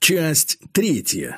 Часть 3.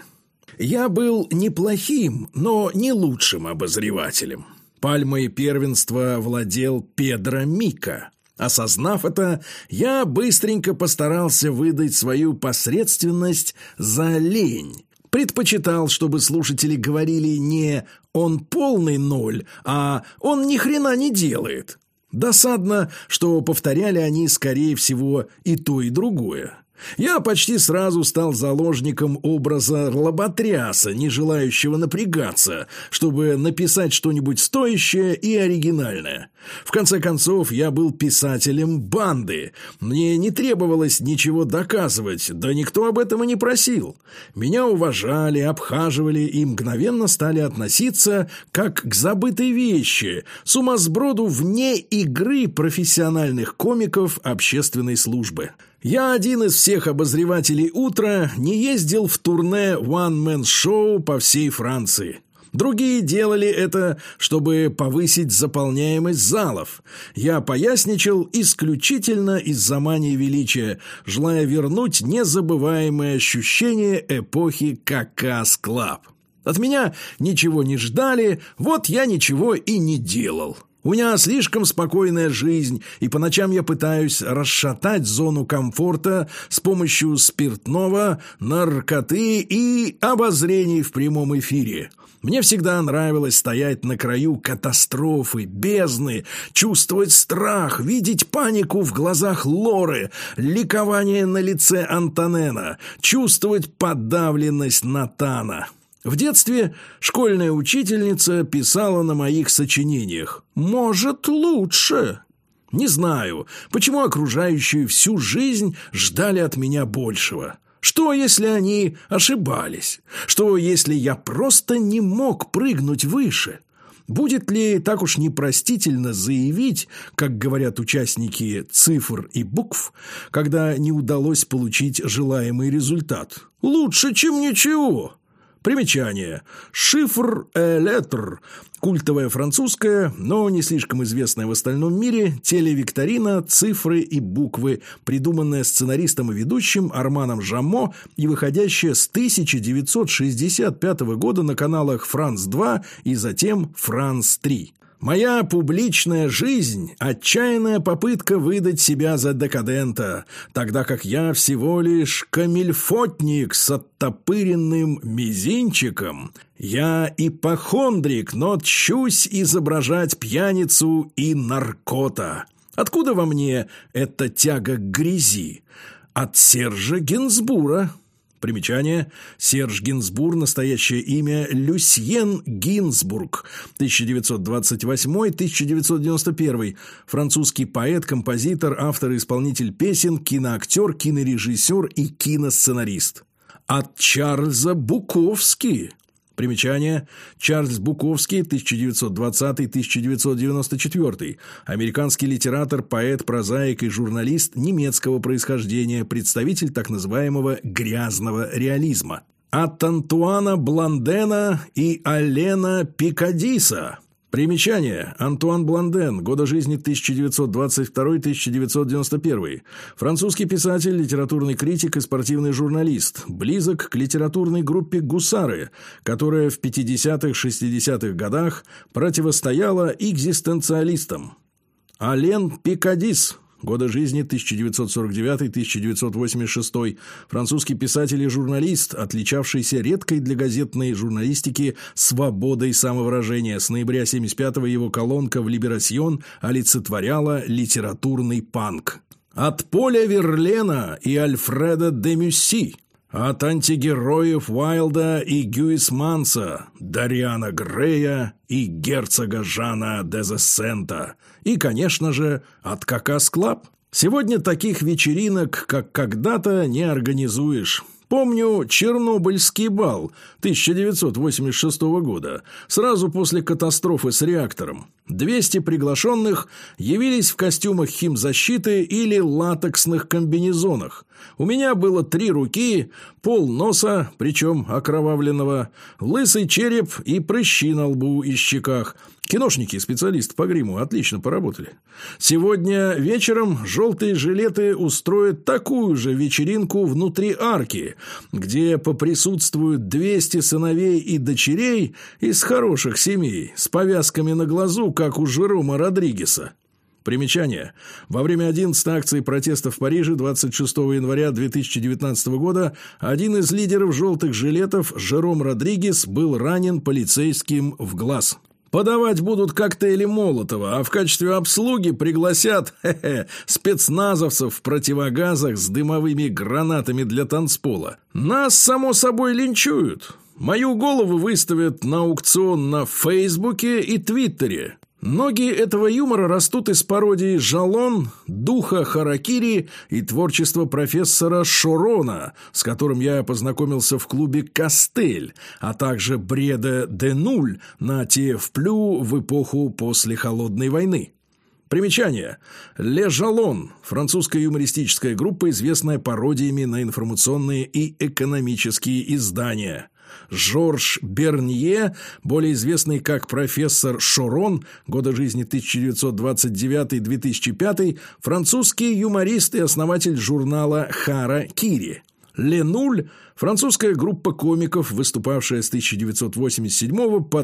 Я был неплохим, но не лучшим обозревателем. Пальмой первенства владел Педро Мика. Осознав это, я быстренько постарался выдать свою посредственность за лень. Предпочитал, чтобы слушатели говорили не «он полный ноль», а «он ни хрена не делает». Досадно, что повторяли они, скорее всего, и то, и другое. Я почти сразу стал заложником образа лоботряса, не желающего напрягаться, чтобы написать что-нибудь стоящее и оригинальное. В конце концов, я был писателем банды. Мне не требовалось ничего доказывать, да никто об этом и не просил. Меня уважали, обхаживали и мгновенно стали относиться как к забытой вещи, сумасброду вне игры профессиональных комиков общественной службы. Я один из всех обозревателей «Утра» не ездил в турне one-man-шоу по всей Франции. Другие делали это, чтобы повысить заполняемость залов. Я поясничал исключительно из-за мании величия, желая вернуть незабываемое ощущение эпохи Какас Клаб. От меня ничего не ждали, вот я ничего и не делал. У меня слишком спокойная жизнь, и по ночам я пытаюсь расшатать зону комфорта с помощью спиртного, наркоты и обозрений в прямом эфире. Мне всегда нравилось стоять на краю катастрофы, бездны, чувствовать страх, видеть панику в глазах Лоры, ликование на лице Антонена, чувствовать подавленность Натана. В детстве школьная учительница писала на моих сочинениях «Может, лучше». Не знаю, почему окружающие всю жизнь ждали от меня большего. Что, если они ошибались? Что, если я просто не мог прыгнуть выше? Будет ли так уж непростительно заявить, как говорят участники цифр и букв, когда не удалось получить желаемый результат? Лучше, чем ничего. Примечание. Шифр летр. Культовая французская, но не слишком известная в остальном мире, телевикторина «Цифры и буквы», придуманная сценаристом и ведущим Арманом Жамо и выходящая с 1965 года на каналах «Франс-2» и затем «Франс-3». Моя публичная жизнь – отчаянная попытка выдать себя за декадента, тогда как я всего лишь камильфотник с оттопыренным мизинчиком. Я ипохондрик, но тщусь изображать пьяницу и наркота. Откуда во мне эта тяга к грязи? От Сержа Гинзбура. Примечание. Серж Гинзбур, настоящее имя Люсьен Гинзбург, 1928-1991, французский поэт, композитор, автор и исполнитель песен, киноактер, кинорежиссер и киносценарист. От Чарльза Буковски. Примечание. Чарльз Буковский, 1920-1994. Американский литератор, поэт, прозаик и журналист немецкого происхождения, представитель так называемого «грязного реализма». От Антуана Бландена и Алена Пикадиса. Примечание. Антуан Бланден. Годы жизни 1922-1991. Французский писатель, литературный критик и спортивный журналист. Близок к литературной группе «Гусары», которая в 50-60-х годах противостояла экзистенциалистам. Ален Пикадис. Годы жизни 1949-1986. Французский писатель и журналист, отличавшийся редкой для газетной журналистики свободой самовыражения. С ноября 1975-го его колонка в «Либерасьон» олицетворяла литературный панк. От Поля Верлена и Альфреда де Мюсси. От антигероев Уайлда и Гюисманса, Дариана Грея и герцога Жана де Зессента. И, конечно же, от Какас Клаб. Сегодня таких вечеринок, как когда-то, не организуешь. Помню Чернобыльский бал 1986 года, сразу после катастрофы с реактором. 200 приглашенных явились в костюмах химзащиты или латексных комбинезонах. У меня было 3 руки, полноса, причем окровавленного, лысый череп и прыщи на лбу и щеках. Киношники и специалисты по гриму отлично поработали. Сегодня вечером желтые жилеты устроят такую же вечеринку внутри арки, где поприсутствуют 200 сыновей и дочерей из хороших семей с повязками на глазу, как у Жерома Родригеса. Примечание. Во время 11-й акции протеста в Париже 26 января 2019 года один из лидеров желтых жилетов, Жером Родригес, был ранен полицейским в глаз. Подавать будут коктейли Молотова, а в качестве обслуги пригласят спецназовцев в противогазах с дымовыми гранатами для танцпола. Нас, само собой, линчуют. Мою голову выставят на аукцион на Фейсбуке и Твиттере. Ноги этого юмора растут из пародии «Жалон», «Духа Харакири» и творчества профессора Шорона, с которым я познакомился в клубе «Кастель», а также бреда де Нуль на TF+ в эпоху после Холодной войны. Примечание. «Ле Жалон» – французская юмористическая группа, известная пародиями на информационные и экономические издания. Жорж Бернье, более известный как профессор Шорон, годы жизни 1929-2005, французский юморист и основатель журнала «Хара-Кири». «Ле Нуль» – французская группа комиков, выступавшая с 1987 по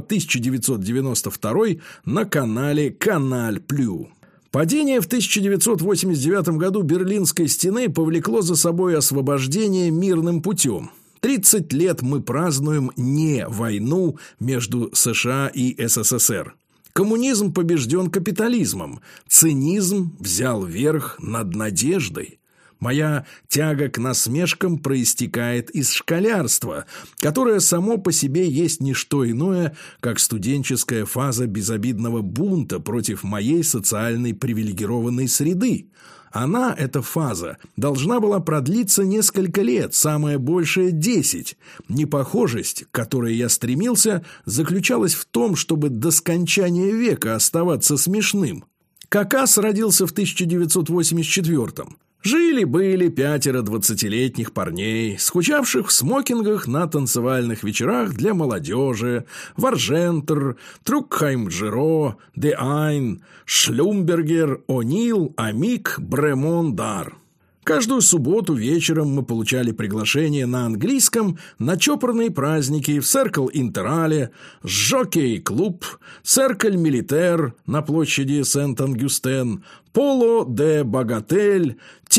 1992 на канале «Каналь Плю». Падение в 1989 году Берлинской стены повлекло за собой освобождение мирным путем. 30 лет мы празднуем не войну между США и СССР. Коммунизм побежден капитализмом. Цинизм взял верх над надеждой. Моя тяга к насмешкам проистекает из школярства, которое само по себе есть не что иное, как студенческая фаза безобидного бунта против моей социальной привилегированной среды. Она, эта фаза, должна была продлиться несколько лет, самое большее 10. Непохожесть, к которой я стремился, заключалась в том, чтобы до скончания века оставаться смешным. Какас родился в 1984-м. Жили-были 5 20-летних парней, скучавших в смокингах на танцевальных вечерах для молодежи: Варжентер, Трукхайм-Джиро, Де Айн, Шлюмбергер, О'Нил, Амик, Бремон, Дар. Каждую субботу вечером мы получали приглашение на английском на чопорные праздники в Cercle Интерале, Жокей-клуб, Cercle Militaire на площади Сент-Ангюстен, Поло де Багатель,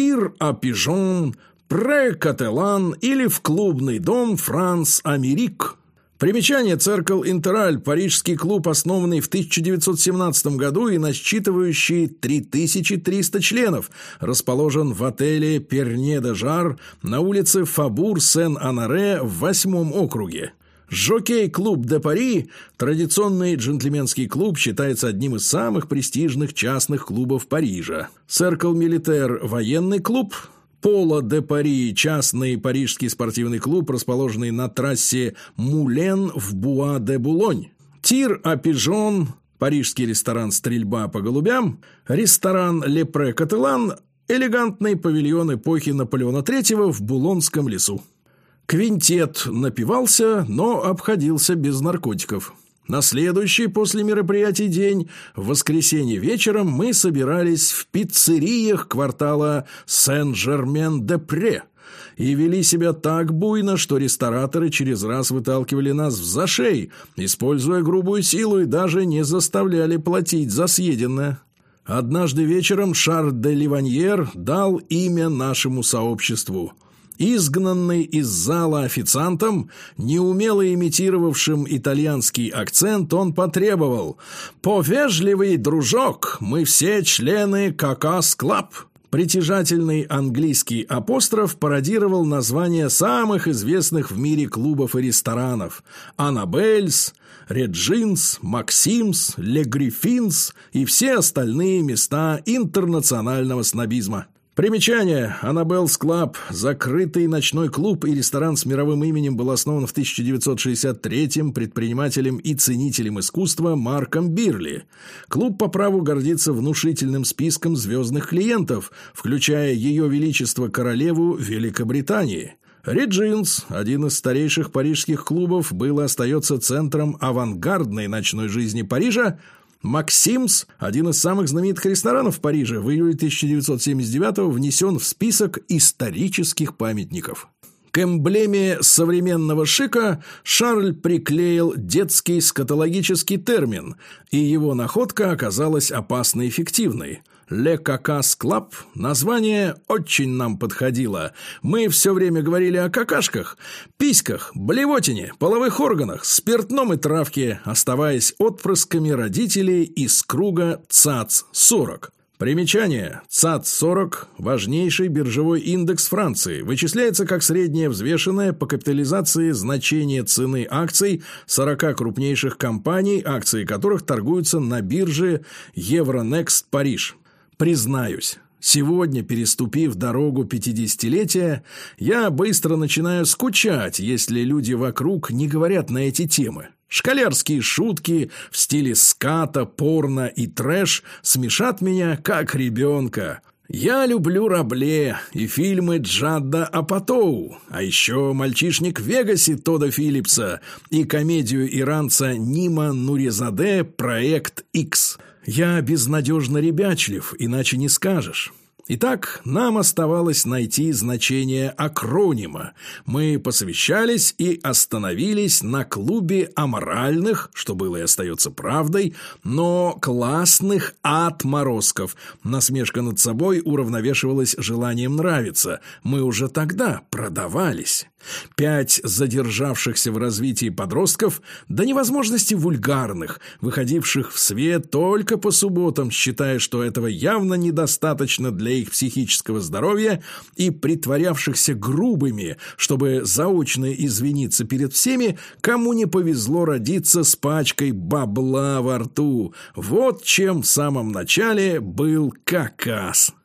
Тир-а-Пижон, Пре-Кателан или в клубный дом Франс-Америк. Примечание: Cercle Интераль – парижский клуб, основанный в 1917 году и насчитывающий 3300 членов, расположен в отеле Перне-де-Жар на улице Фабур-Сен-Анаре в 8-м округе. Жокей-клуб де Пари, традиционный джентльменский клуб, считается одним из самых престижных частных клубов Парижа. Cercle Militaire – военный клуб. Поло де Пари – частный парижский спортивный клуб, расположенный на трассе Мулен в Буа-де-Булонь. Тир-а-Пижон – парижский ресторан «Стрельба по голубям». Ресторан «Ле Пре-Кателан» – элегантный павильон эпохи Наполеона III в Булонском лесу. Квинтет напивался, но обходился без наркотиков. На следующий после мероприятий день, в воскресенье вечером, мы собирались в пиццериях квартала Сен-Жермен-де-Пре и вели себя так буйно, что рестораторы через раз выталкивали нас в зашей, используя грубую силу, и даже не заставляли платить за съеденное. Однажды вечером Шарль де Ливаньер дал имя нашему сообществу. Изгнанный из зала официантом, неумело имитировавшим итальянский акцент, он потребовал: «Повежливый дружок, мы все члены Какас Клаб». Притяжательный английский апостроф пародировал названия самых известных в мире клубов и ресторанов: «Аннабельс», «Реджинс», «Максимс», «Ле Гриффинс» и все остальные места интернационального снобизма. Примечание: Аннабеллс Клаб, закрытый ночной клуб и ресторан с мировым именем, был основан в 1963-м предпринимателем и ценителем искусства Марком Бирли. Клуб по праву гордится внушительным списком звездных клиентов, включая Ее Величество Королеву Великобритании. Реджинс, один из старейших парижских клубов, был и остается центром авангардной ночной жизни Парижа. Максимс, один из самых знаменитых ресторанов в Париже, в июле 1979-го внесен в список исторических памятников. К эмблеме современного шика Шарль приклеил детский скатологический термин, и его находка оказалась опасно эффективной. «Le Cacas Club» название очень нам подходило. Мы все время говорили о какашках, письках, блевотине, половых органах, спиртном и травке, оставаясь отпрысками родителей из круга ЦАЦ-40. Примечание. ЦАЦ-40 – важнейший биржевой индекс Франции. Вычисляется как среднее взвешенное по капитализации значение цены акций 40 крупнейших компаний, акции которых торгуются на бирже Евронекст Париж. Признаюсь, сегодня, переступив дорогу 50-летия, я быстро начинаю скучать, если люди вокруг не говорят на эти темы. Школярские шутки в стиле ската, порно и трэш смешат меня, как ребенка. Я люблю Рабле и фильмы Джадда Апатоу, а еще «Мальчишник в Вегасе» Тодда Филлипса и комедию иранца Нима Нуризаде «Проект Икс». Я безнадежно ребячлив, иначе не скажешь. Итак, нам оставалось найти значение акронима. Мы посовещались и остановились на клубе аморальных, что было и остается правдой, но классных отморозков. Насмешка над собой уравновешивалась желанием нравиться. Мы уже тогда продавались. 5 задержавшихся в развитии подростков до невозможности вульгарных, выходивших в свет только по субботам, считая, что этого явно недостаточно для их психического здоровья, и притворявшихся грубыми, чтобы заочно извиниться перед всеми, кому не повезло родиться с пачкой бабла во рту. Вот чем в самом начале был Какас.